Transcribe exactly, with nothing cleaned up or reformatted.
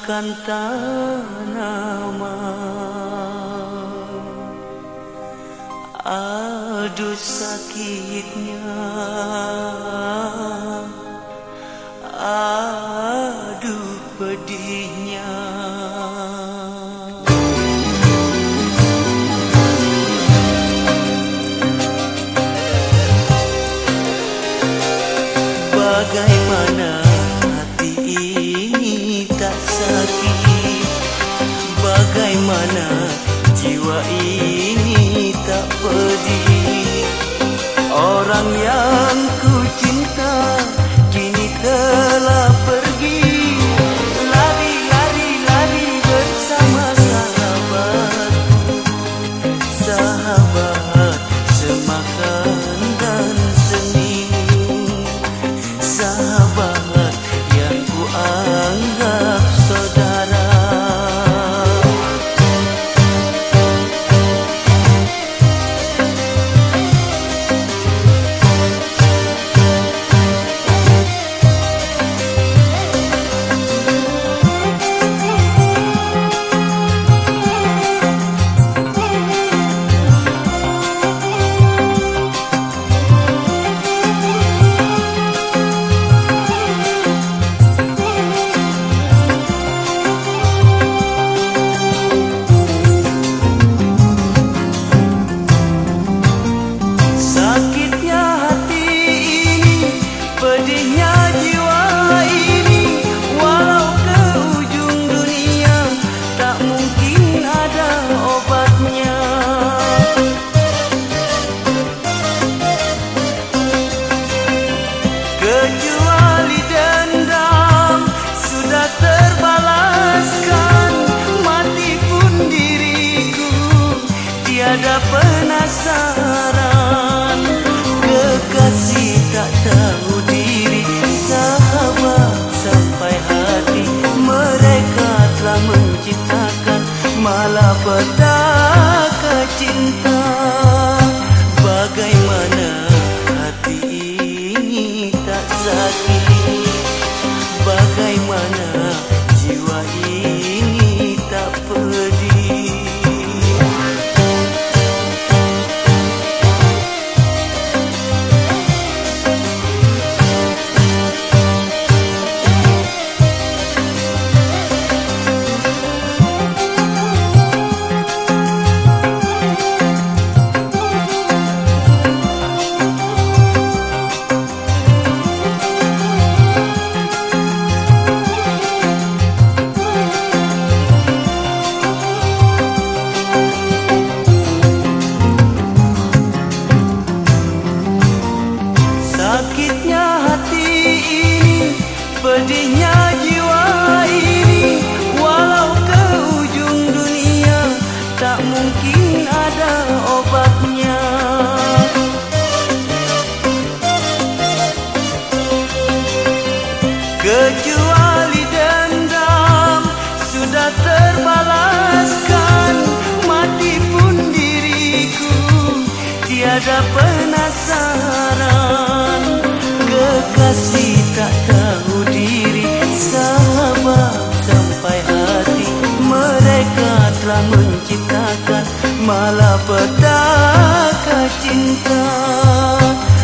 bukan tanaman. Aduh sakitnya, aduh pedihnya. Bagaimana hati ini tak sakit, bagaimana jiwa ini tak pedih. Orang yang ku cinta kini telah pergi, lari, lari, lari bersama sahabat, sahabat semakan dan senyum, sahabat yang ku anggap saudara. Kecuali dendam sudah terbalaskan, mati pun diriku tiada penasaran. Kekasih tak tahu diri, sahabat sampai hati, mereka telah menciptakan malapetaka cinta. Bagaimana hati ini tak sakit, bagaimana jiwa ini tak pedih. Sakitnya hati ini, pedihnya jiwa ini, walau ke ujung dunia tak mungkin ada obatnya. Kecuali dendam sudah terbalaskan, mati pun diriku tiada penasaran. Kekasih tak tahu diri, sahabat sampai hati, mereka telah menciptakan malapetaka cinta.